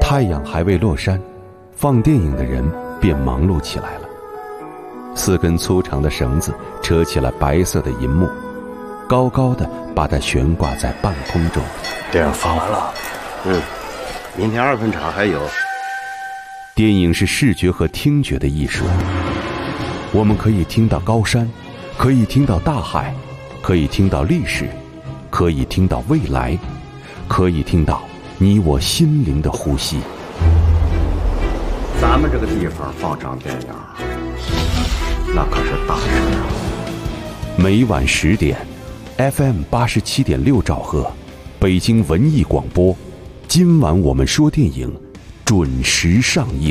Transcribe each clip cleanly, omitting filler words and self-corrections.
太阳还未落山，放电影的人便忙碌起来了。4根粗长的绳子扯起了白色的银幕，高高的把它悬挂在半空中。 电影放完了，明天2分场还有。 电影是视觉和听觉的艺术，我们可以听到高山，可以听到大海，可以听到历史，可以听到未来，可以听到你我心灵的呼吸。 咱们这个地方放场电影，那可是大事啊！ 每晚10点 ，FM 87.6兆赫，北京文艺广播。今晚我们说电影，准时上映。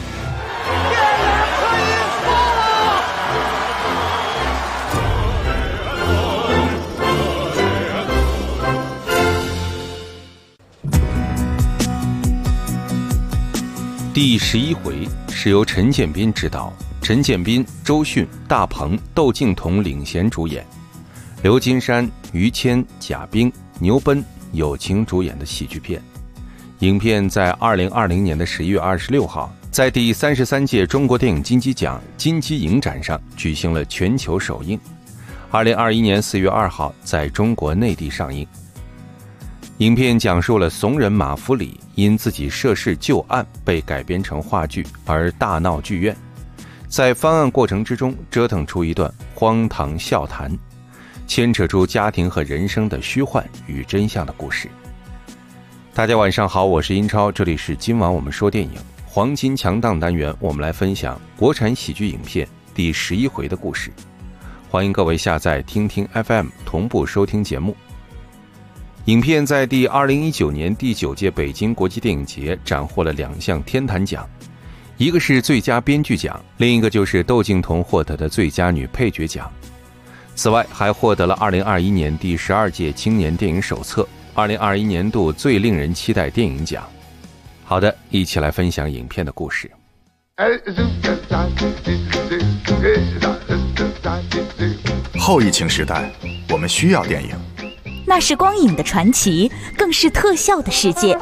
第11回是由陈建斌执导，陈建斌、周迅、大鹏、窦靖童领衔主演，刘金山、于谦、贾冰、牛奔友情主演的喜剧片。影片在2020年的11月26号，在第33届中国电影金鸡奖金鸡影展上举行了全球首映。2021年4月2号在中国内地上映。影片讲述了怂人马福里因自己涉事旧案被改编成话剧而大闹剧院，在翻案过程之中折腾出一段荒唐笑谈，牵扯出家庭和人生的虚幻与真相的故事。大家晚上好，我是英超，这里是今晚我们说电影黄金强档单元，我们来分享国产喜剧影片第11回的故事。欢迎各位下载听听 FM 同步收听节目。影片在第2019年第9届北京国际电影节斩获了2项天坛奖，一个是最佳编剧奖，另一个就是窦靖童获得的最佳女配角奖。此外还获得了2021年第12届青年电影手册2021年度最令人期待电影奖。好的，一起来分享影片的故事。 后疫情时代，我们需要电影。 那是光影的传奇，更是特效的世界。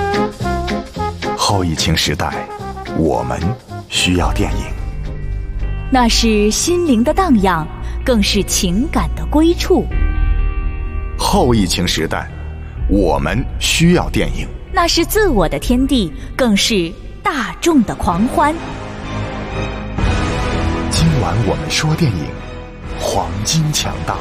后疫情时代，我们需要电影。 那是心灵的荡漾，更是情感的归处。 后疫情时代，我们需要电影。 那是自我的天地，更是大众的狂欢。 今晚我们说电影，黄金强大。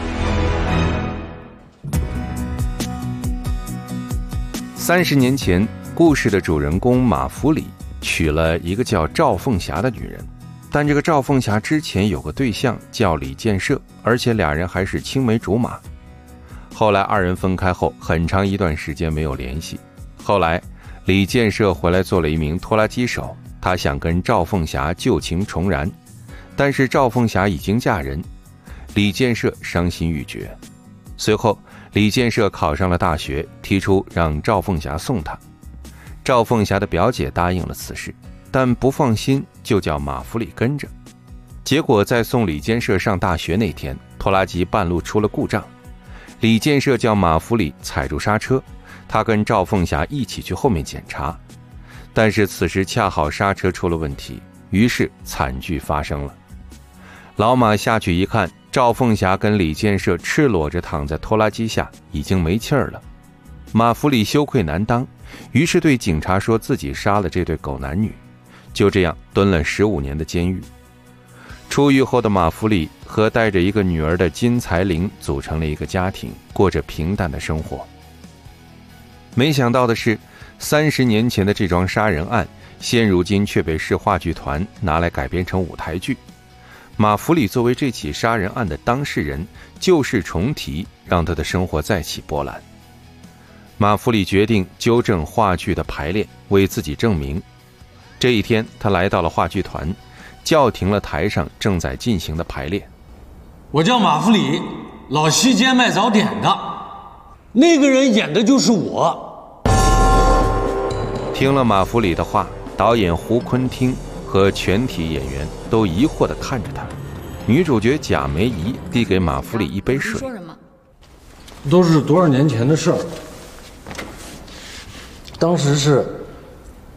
30年前，故事的主人公马福里娶了一个叫赵凤霞的女人，但这个赵凤霞之前有个对象叫李建设，而且俩人还是青梅竹马。后来2人分开后，很长一段时间没有联系。后来李建设回来做了一名拖拉机手，他想跟赵凤霞旧情重燃，但是赵凤霞已经嫁人，李建设伤心欲绝。随后李建设考上了大学，提出让赵凤霞送他。赵凤霞的表姐答应了此事，但不放心，就叫马福里跟着。结果在送李建设上大学那天，拖拉机半路出了故障，李建设叫马福里踩住刹车，他跟赵凤霞一起去后面检查，但是此时恰好刹车出了问题，于是惨剧发生了。老马下去一看，赵凤霞跟李建设赤裸着躺在拖拉机下，已经没气儿了。马福里羞愧难当，于是对警察说自己杀了这对狗男女，就这样蹲了15年的监狱。出狱后的马福里和带着一个女儿的金才玲组成了一个家庭，过着平淡的生活。没想到的是，30年前的这桩杀人案，现如今却被市话剧团拿来改编成舞台剧。马福里作为这起杀人案的当事人，旧事重提，让他的生活再起波澜。马福里决定纠正话剧的排练，为自己证明。这一天，他来到了话剧团，叫停了台上正在进行的排练。 我叫马福里，老西街卖早点的，那个人演的就是我。 听了马福里的话，导演胡坤听和全体演员都疑惑地看着他。女主角贾梅姨递给马福里一杯水。 说什么？都是多少年前的事儿。当时是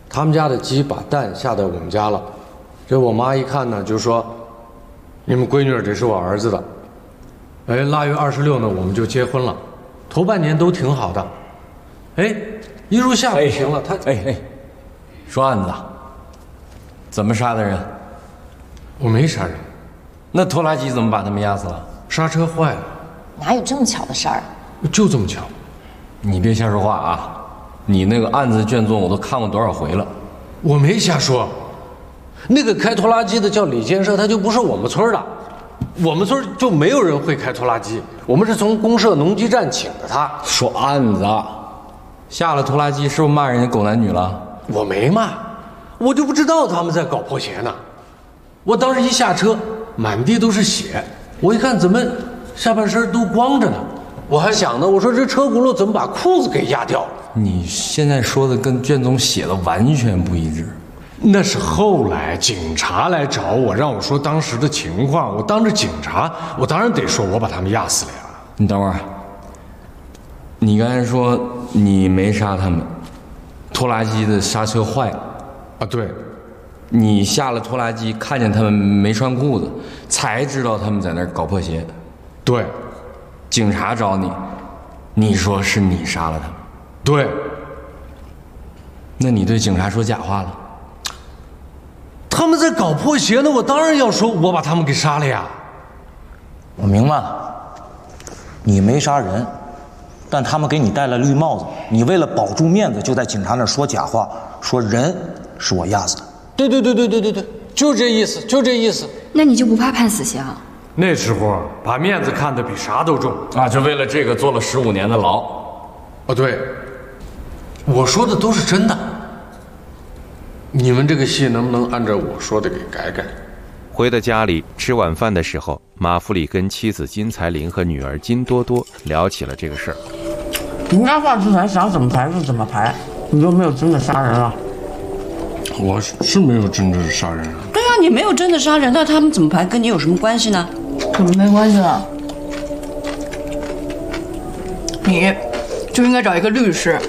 他们家的鸡把蛋下在我们家了。这我妈一看呢，就说：“你们闺女这是我儿子的。”哎，8月26呢，我们就结婚了。头半年都挺好的。哎，一入夏不行了，他说案子，怎么杀的人？ 我没杀人， 那拖拉机怎么把他们压死了？ 刹车坏了。 哪有这么巧的事儿？ 就这么巧。 你别瞎说话啊！你那个案子卷宗我都看过多少回了。 我没瞎说。那个开拖拉机的叫李建设，他就不是我们村的。我们村就没有人会开拖拉机，我们是从公社农机站请的他。 说案子，下了拖拉机是不是骂人家狗男女了？ 我没骂，我就不知道他们在搞破鞋呢。我当时一下车，满地都是血，我一看怎么下半身都光着呢，我还想呢，我说这车轱辘怎么把裤子给压掉了？ 你现在说的跟卷宗写的完全不一致。 那是后来警察来找我，让我说当时的情况。我当着警察，我当然得说我把他们压死了呀。 你等会儿，你刚才说你没杀他们，拖拉机的刹车坏了啊？对， 你下了拖拉机看见他们没穿裤子，才知道他们在那儿搞破鞋。 对， 警察找你，你说是你杀了他们。 对， 那你对警察说假话了？ 他们在搞破鞋呢，我当然要说我把他们给杀了呀。 我明白了，你没杀人，但他们给你戴了绿帽子，你为了保住面子，就在警察那儿说假话，说人是我压死的。 对，就这意思，就这意思。 那你就不怕判死刑？ 那时候把面子看得比啥都重啊！就为了这个坐了15年的牢。 哦，对，我说的都是真的。你们这个戏能不能按照我说的给改改？ 回到家里吃晚饭的时候，马福里跟妻子金彩玲和女儿金多多聊起了这个事儿。 人家话剧团想怎么排就怎么排，你又没有真的杀人啊。 我是没有真的杀人啊。 对啊，你没有真的杀人，那他们怎么排跟你有什么关系呢？ 怎么没关系呢？你就应该找一个律师。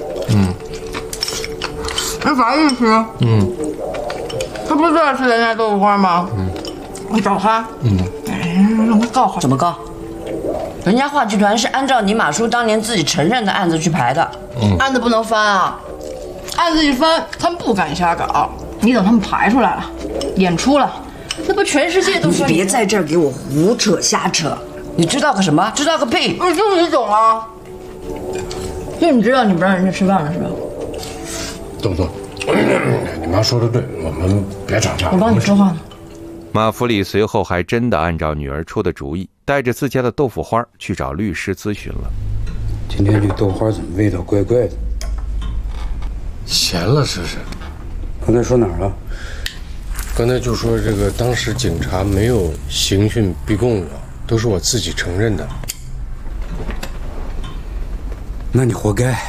那法律师，他不是最爱吃人家豆腐花吗？你找他，让他告好。 怎么告？人家话剧团是按照你马叔当年自己承认的案子去排的， 案子不能翻啊，案子一翻，他们不敢瞎搞。你等他们排出来了，演出了，那不全世界都说你别在这儿给我胡扯瞎扯，你知道个什么？知道个屁！ 就你懂啊，就你知道你不让人家吃饭了是吧？ 豆豆，你妈说的对，我们别吵架。 我帮你说话呢。 马福里随后还真的按照女儿出的主意，带着自家的豆腐花去找律师咨询了。 今天这豆花怎么味道怪怪的？ 咸了试试。 刚才说哪儿了？ 刚才就说这个，当时警察没有刑讯逼供我，都是我自己承认的。 那你活该。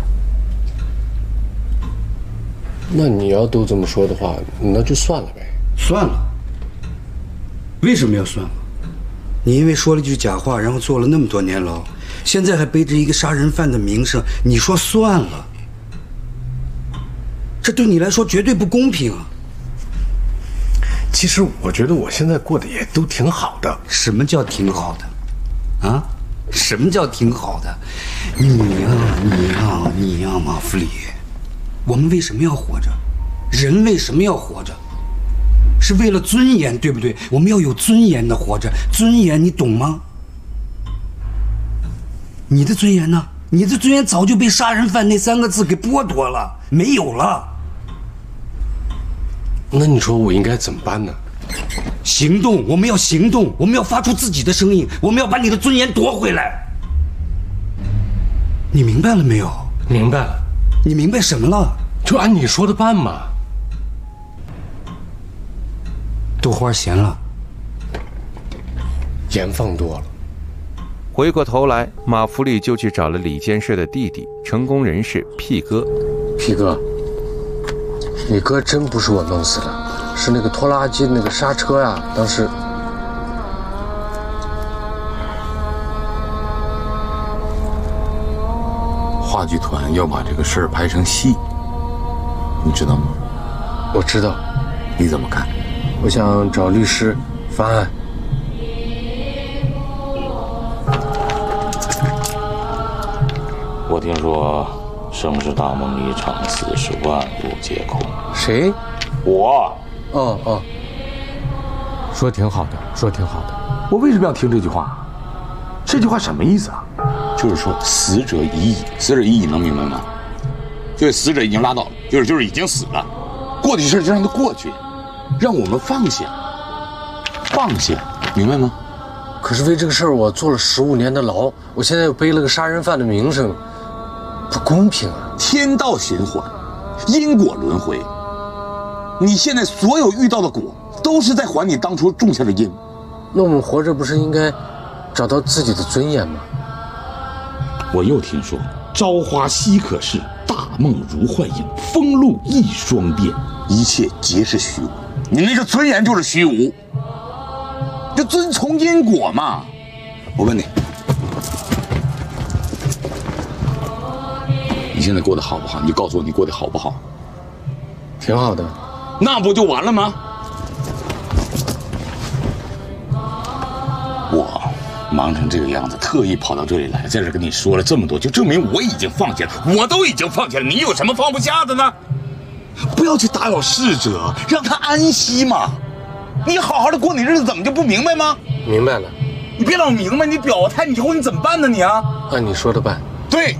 那你要都这么说的话，那就算了呗。 算了。为什么要算了？你因为说了句假话，然后坐了那么多年牢，现在还背着一个杀人犯的名声，你说算了？这对你来说绝对不公平啊！ 其实我觉得我现在过得也都挺好的。 什么叫挺好的？啊？什么叫挺好的？你呀，马福里，我们为什么要活着？人为什么要活着？是为了尊严，对不对？我们要有尊严的活着，尊严你懂吗？你的尊严呢？你的尊严早就被杀人犯那3个字给剥夺了，没有了。 那你说我应该怎么办呢？ 行动，我们要行动，我们要发出自己的声音，我们要把你的尊严夺回来。你明白了没有？ 明白了。 你明白什么了？ 就按你说的办嘛。 豆花咸了， 盐放多了。 回过头来，马福里就去找了李建设的弟弟，成功人士屁哥。 屁哥，你哥真不是我弄死的，是那个拖拉机那个刹车呀，当时。 话剧团要把这个事儿拍成戏， 你知道吗？ 我知道。 你怎么看？ 我想找律师翻案。 我听说盛世大梦一场，死是万物皆空。 谁？ 我。 哦，说挺好的，说挺好的。 我为什么要听这句话？这句话什么意思啊？ 就是说死者已矣，死者已矣，能明白吗？就是死者已经拉倒了，就是已经死了，过去事就让它过去，让我们放下，明白吗？ 可是为这个事儿，我坐了15年的牢，我现在又背了个杀人犯的名声，不公平啊！ 天道循环，因果轮回，你现在所有遇到的果，都是在还你当初种下的因。 那我们活着不是应该找到自己的尊严吗？ 我又听说朝花夕可视，大梦如幻影，风露亦双变，一切皆是虚无。你那个尊严就是虚无，就遵从因果嘛。我问你，你现在过得好不好？你就告诉我你过得好不好？ 挺好的。 那不就完了吗？我忙成这个样子，特意跑到这里来，在这跟你说了这么多，就证明我已经放下了，我都已经放下了，你有什么放不下的呢？不要去打扰逝者，让他安息嘛。你好好的过你日子，怎么就不明白吗？ 明白了。 你别老明白，你表态，以后你怎么办呢？你啊， 按你说的办。 对，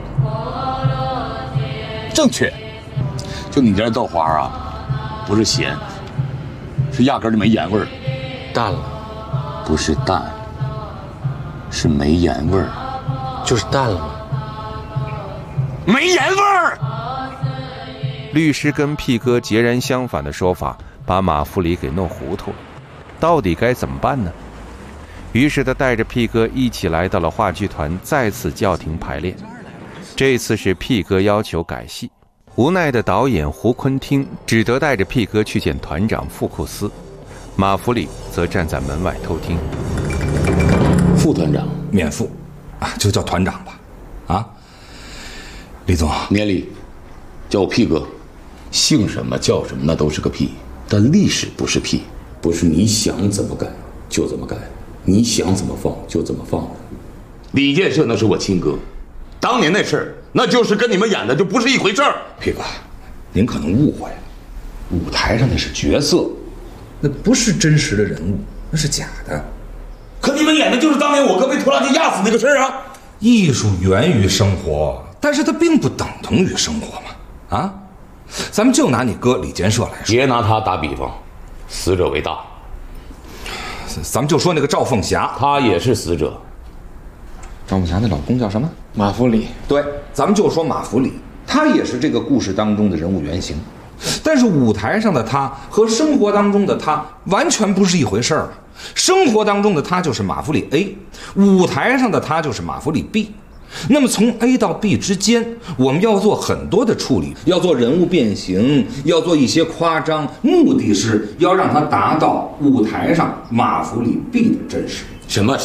正确。就你这豆花啊，不是咸，是压根儿就没盐味儿， 淡了。 不是淡，是没盐味儿， 就是淡了吗？ 没盐味儿。 律师跟屁哥截然相反的说法，把马福里给弄糊涂了，到底该怎么办呢？于是他带着屁哥一起来到了话剧团，再次叫停排练。这次是屁哥要求改戏，无奈的导演胡坤听只得带着屁哥去见团长傅库斯，马福里则站在门外偷听。 副团长免副啊，就叫团长吧。啊，李总， 免礼，叫我屁哥，姓什么叫什么那都是个屁，但历史不是屁，不是你想怎么改就怎么改，你想怎么放就怎么放的。李建设那是我亲哥，当年那事儿那就是跟你们演的就不是一回事儿。 屁哥，您可能误会了，舞台上那是角色，那不是真实的人物，那是假的。 可你们演的就是当年我哥被拖拉机压死那个事儿啊！ 艺术源于生活，但是它并不等同于生活嘛。啊，咱们就拿你哥李建设来说， 别拿他打比方，死者为大。 咱们就说那个赵凤霞， 她也是死者。 赵凤霞那老公叫什么？ 马福里。 对，咱们就说马福里，他也是这个故事当中的人物原型。但是舞台上的他和生活当中的他完全不是一回事儿。生活当中的他就是马福里 A， 舞台上的他就是马福里 B。那么从 A 到 B 之间，我们要做很多的处理，要做人物变形，要做一些夸张，目的是要让他达到舞台上马福里 B 的真实。 什么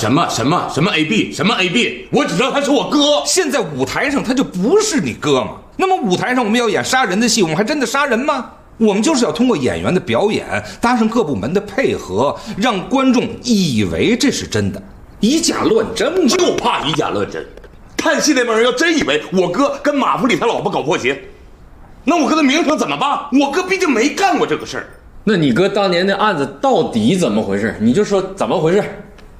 AB 什么 AB， 我只知道他是我哥。 现在舞台上他就不是你哥嘛。那么舞台上我们要演杀人的戏，我们还真的杀人吗？我们就是要通过演员的表演，搭上各部门的配合，让观众以为这是真的，以假乱真嘛。 就怕以假乱真。看戏那帮人要真以为我哥跟马福里他老婆搞破鞋，那我哥的名声怎么办？我哥毕竟没干过这个事儿。 那你哥当年那案子到底怎么回事？你就说怎么回事。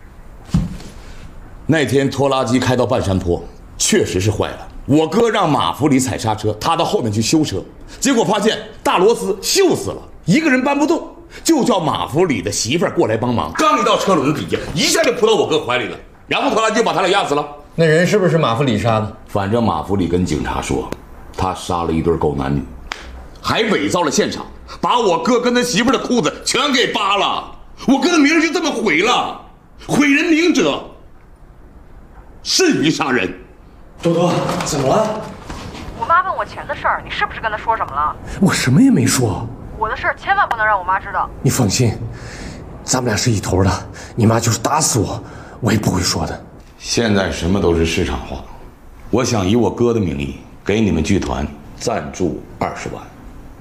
那天拖拉机开到半山坡，确实是坏了。我哥让马福里踩刹车，他到后面去修车，结果发现大螺丝锈死了，一个人搬不动，就叫马福里的媳妇儿过来帮忙。刚一到车轮子底下，一下就扑到我哥怀里了，然后拖拉机就把他俩压死了。 那人是不是马福里杀的？ 反正马福里跟警察说，他杀了一对狗男女，还伪造了现场，把我哥跟他媳妇儿的裤子全给扒了。我哥的名儿就这么毁了，毁人名者甚于杀人。 多多，怎么了？ 我妈问我钱的事儿，你是不是跟她说什么了？ 我什么也没说。 我的事儿千万不能让我妈知道。 你放心，咱们俩是一头的，你妈就是打死我，我也不会说的。 现在什么都是市场化，我想以我哥的名义给你们剧团赞助20万，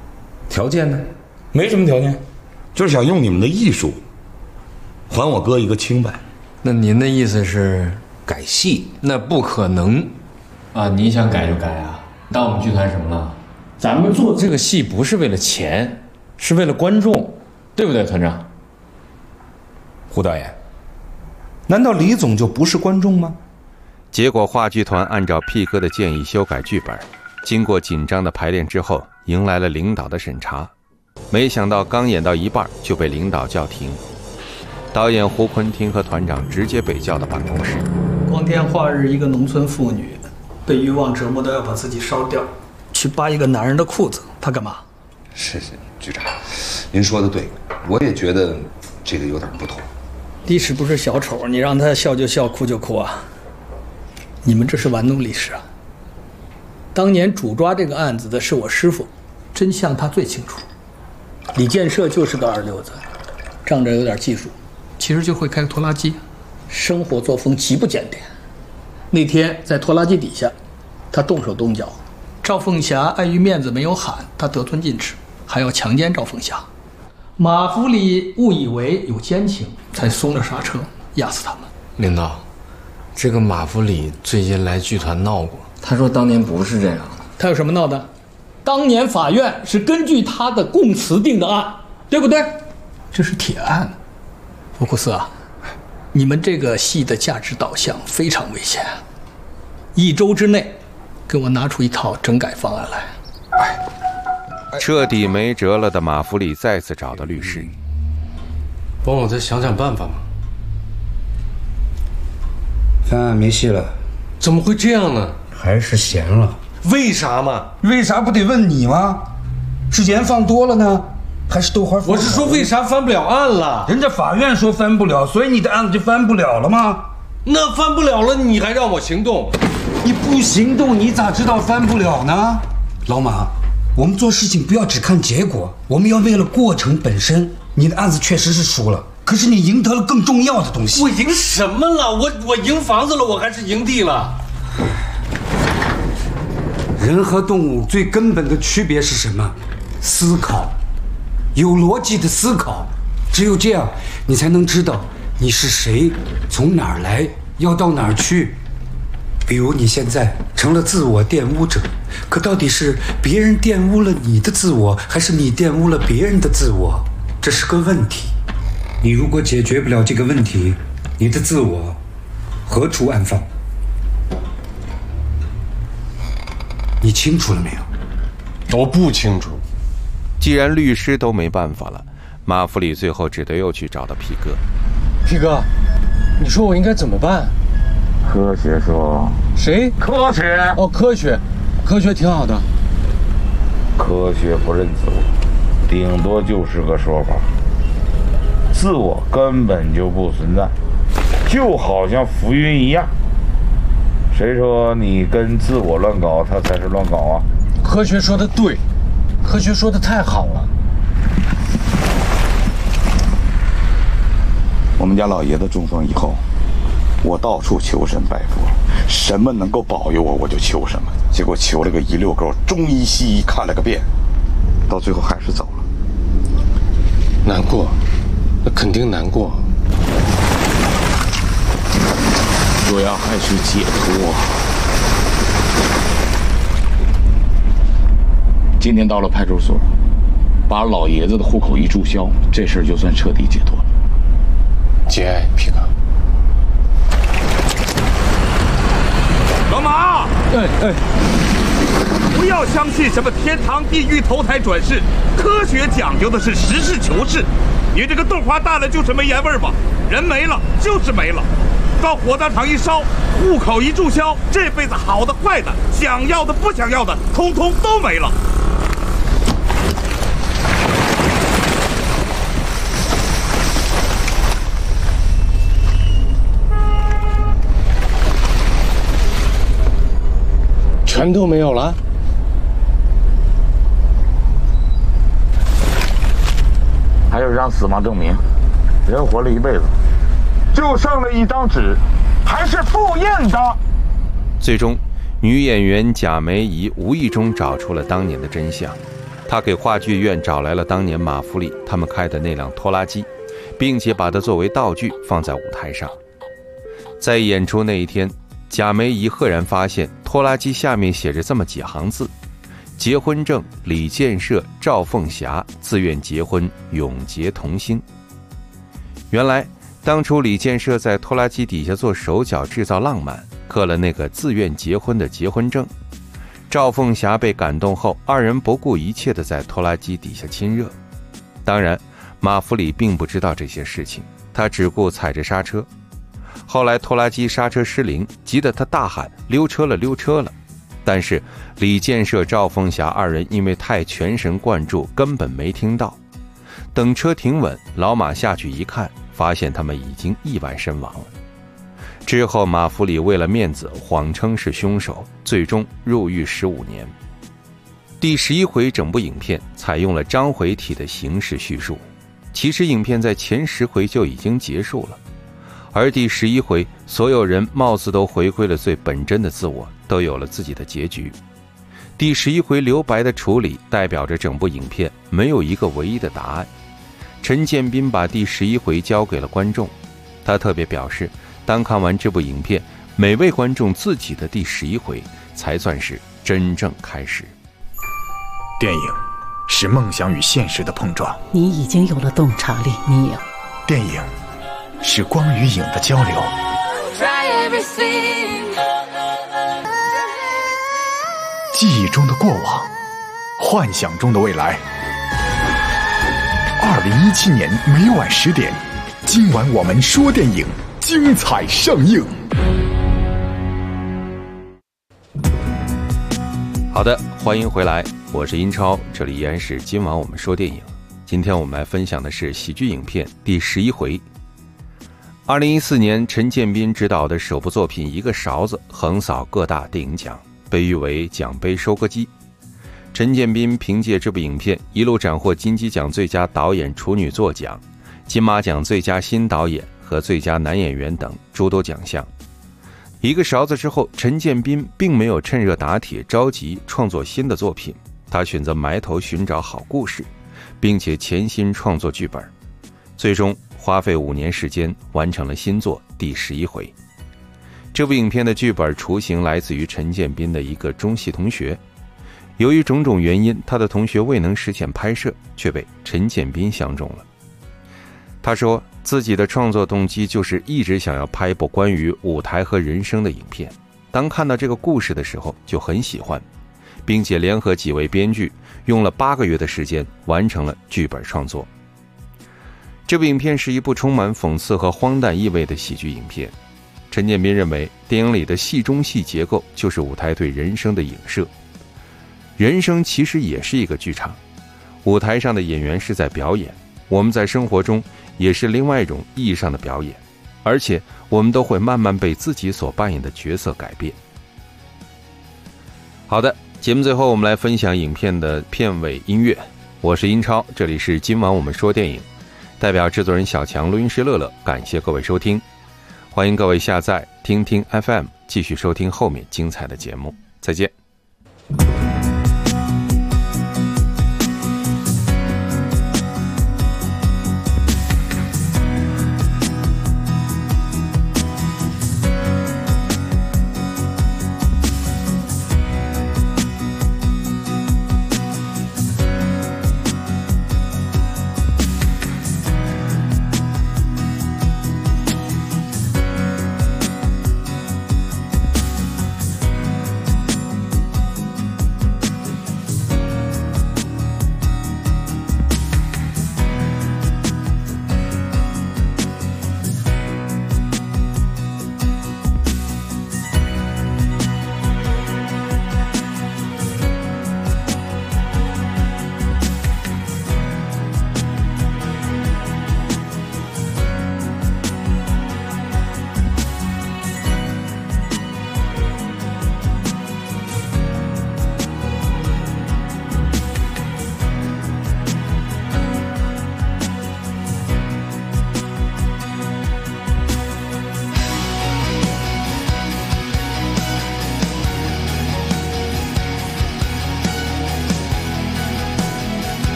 条件呢？没什么条件， 就是想用你们的艺术还我哥一个清白。 那您的意思是改戏？ 那不可能啊！你想改就改啊！当我们剧团什么了？咱们做这个戏不是为了钱，是为了观众，对不对，团长？ 胡导演，难道李总就不是观众吗？ 结果话剧团按照 P 哥的建议修改剧本，经过紧张的排练之后，迎来了领导的审查。没想到刚演到一半就被领导叫停，导演胡坤听和团长直接被叫到办公室。 光天化日，一个农村妇女被欲望折磨到要把自己烧掉，去扒一个男人的裤子，她干嘛？ 是局长，您说的对，我也觉得这个有点不妥。 历史不是小丑，你让他笑就笑，哭就哭啊！你们这是玩弄历史啊！当年主抓这个案子的是我师傅，真相他最清楚。李建设就是个二流子，仗着有点技术，其实就会开个拖拉机，生活作风极不检点。那天在拖拉机底下，他动手动脚，赵凤霞碍于面子没有喊，他得寸进尺，还要强奸赵凤霞。马福里误以为有奸情，才松了刹车，压死他们。 领导，这个马福里最近来剧团闹过，他说当年不是这样。 他有什么闹的？当年法院是根据他的供词定的案，对不对？这是铁案。福库斯啊，你们这个戏的价值导向非常危险，1周之内给我拿出一套整改方案来。 彻底没辙了的马福里再次找到律师， 帮我再想想办法嘛。 翻案没戏了。 怎么会这样呢？ 还是闲了。 为啥嘛？ 为啥不得问你吗？是盐放多了呢，还是豆花？ 我是说为啥翻不了案了？ 人家法院说翻不了，所以你的案子就翻不了了吗？ 那翻不了了，你还让我行动？ 你不行动，你咋知道翻不了呢？老马，我们做事情不要只看结果，我们要为了过程本身。你的案子确实是输了，可是你赢得了更重要的东西。 我赢什么了？我赢房子了，我还是赢地了。 人和动物最根本的区别是什么？思考，有逻辑的思考。只有这样，你才能知道你是谁，从哪儿来，要到哪儿去。比如你现在成了自我玷污者，可到底是别人玷污了你的自我，还是你玷污了别人的自我？这是个问题。你如果解决不了这个问题，你的自我何处安放？你清楚了没有？ 我不清楚。 既然律师都没办法了，马福里最后只得又去找到皮哥。 皮哥，你说我应该怎么办？ 科学说。 谁？ 科学。 哦，科学，科学挺好的。 科学不认自我，顶多就是个说法，自我根本就不存在，就好像浮云一样。谁说你跟自我乱搞，他才是乱搞啊？ 科学说的对，科学说的太好了。 我们家老爷子中风以后，我到处求神拜佛，什么能够保佑我，我就求什么。结果求了个一溜够，中医西医看了个遍，到最后还是走了。 难过，那肯定难过。 主要还是解脱。今天到了派出所，把老爷子的户口一注销，这事儿就算彻底解脱了。 节哀，皮哥。 老马，不要相信什么天堂、地狱、投胎转世，科学讲究的是实事求是。你这个豆花大了就是没盐味儿吧？人没了就是没了。到火葬场一烧，户口一注销，这辈子好的坏的，想要的不想要的，通通都没了。 全都没有了。 还有一张死亡证明，人活了一辈子，就剩了一张纸，还是复印的。 最终，女演员贾梅姨无意中找出了当年的真相。 他给话剧院找来了当年马福里他们开的那辆拖拉机，并且把它作为道具放在舞台上。在演出那一天，贾梅姨赫然发现拖拉机下面写着这么几行字：结婚证李建设、赵凤霞自愿结婚，永结同心。原来当初李建设在拖拉机底下做手脚制造浪漫，刻了那个自愿结婚的结婚证。赵凤霞被感动后，二人不顾一切地在拖拉机底下亲热。当然马福里并不知道这些事情，他只顾踩着刹车。后来拖拉机刹车失灵，急得他大喊溜车了溜车了，但是李建设、赵凤霞二人因为太全神贯注，根本没听到。等车停稳，老马下去一看，发现他们已经意外身亡了。之后马福里为了面子谎称是凶手，最终入狱15年。第11回整部影片采用了章回体的形式叙述，其实影片在前10回就已经结束了，而第11回所有人貌似都回归了最本真的自我，都有了自己的结局。第11回留白的处理代表着整部影片没有一个唯一的答案。陈建斌把第11回交给了观众，他特别表示，当看完这部影片，每位观众自己的第11回才算是真正开始。 电影是梦想与现实的碰撞， 你已经有了洞察力，你有。 电影是光与影的交流，记忆中的过往，幻想中的未来。2017年每晚10点，今晚我们说电影，精彩上映。 好的，欢迎回来，我是英超，这里依然是今晚我们说电影。今天我们来分享的是喜剧影片第11回。2014年陈建斌执导的首部作品《一个勺子》横扫各大电影奖，被誉为奖杯收割机。陈建斌凭借这部影片一路斩获金鸡奖最佳导演处女作奖、金马奖最佳新导演和最佳男演员等诸多奖项。一个勺子之后，陈建斌并没有趁热打铁着急创作新的作品，他选择埋头寻找好故事，并且潜心创作剧本，最终花费5年时间完成了新作第11回。这部影片的剧本雏形来自于陈建斌的一个中戏同学，由于种种原因，他的同学未能实现拍摄，却被陈建斌相中了。他说自己的创作动机就是一直想要拍一部关于舞台和人生的影片，当看到这个故事的时候就很喜欢，并且联合几位编剧用了8个月的时间完成了剧本创作。这部影片是一部充满讽刺和荒诞意味的喜剧影片。陈建斌认为电影里的戏中戏结构就是舞台对人生的影射，人生其实也是一个剧场，舞台上的演员是在表演，我们在生活中也是另外一种意义上的表演，而且我们都会慢慢被自己所扮演的角色改变。好的，节目最后我们来分享影片的片尾音乐。我是英超，这里是今晚我们说电影，代表制作人小强，录音师乐乐，感谢各位收听，欢迎各位下载听听 FM， 继续收听后面精彩的节目，再见。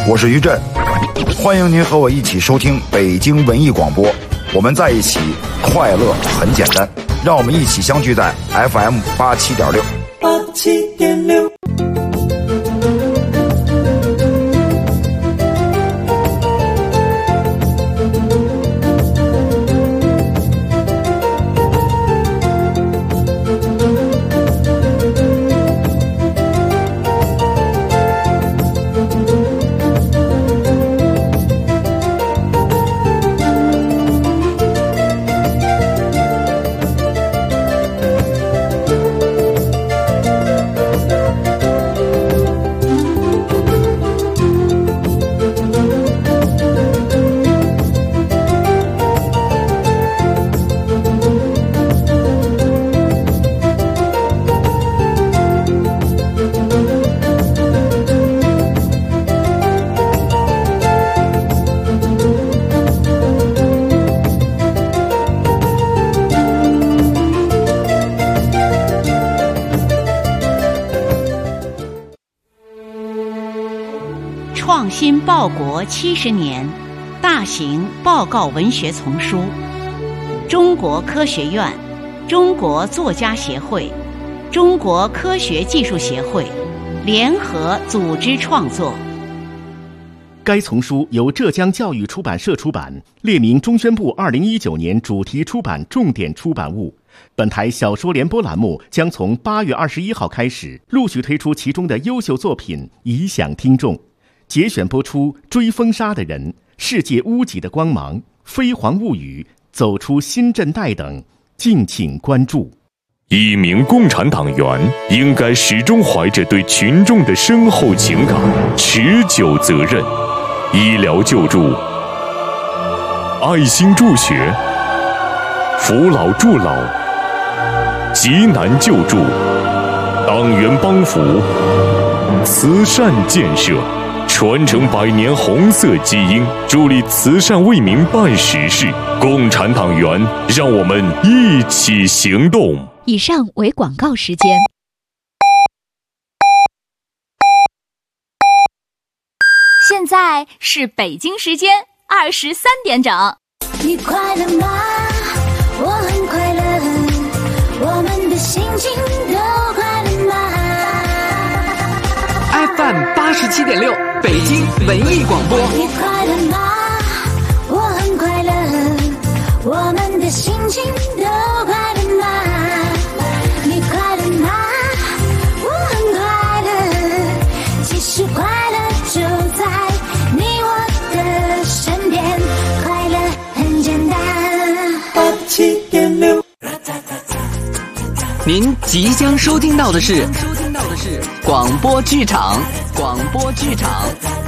我是于震，欢迎您和我一起收听北京文艺广播。我们在一起，快乐很简单，让我们一起相聚在 FM 87.6。87.6。 创新报国70年大型报告文学丛书，中国科学院、中国作家协会、中国科学技术协会联合组织创作。 该丛书由浙江教育出版社出版，列明中宣部2019年主题出版重点出版物。本台小说联播栏目将从8月21号开始陆续推出其中的优秀作品，以享听众。节选播出《追风沙的人》、《世界屋脊的光芒》、《飞黄物语》、《走出新震带》等，敬请关注。 一名共产党员应该始终怀着对群众的深厚情感、持久责任。医疗救助、爱心助学、扶老助老、急难救助、党员帮扶、慈善建设，传承100年红色基因，助力慈善为民办实事。共产党员，让我们一起行动。 以上为广告时间。现在是北京时间23点整。 你快乐吗？我很快乐，我们的心情都快乐吗？ FM 87.6，北京文艺广播。 你快乐吗？我很快乐，我们的心情都快乐吗？你快乐吗？我很快乐，其实快乐就在你我的身边，快乐很简单。87.6。 您即将收听到的是广播剧场。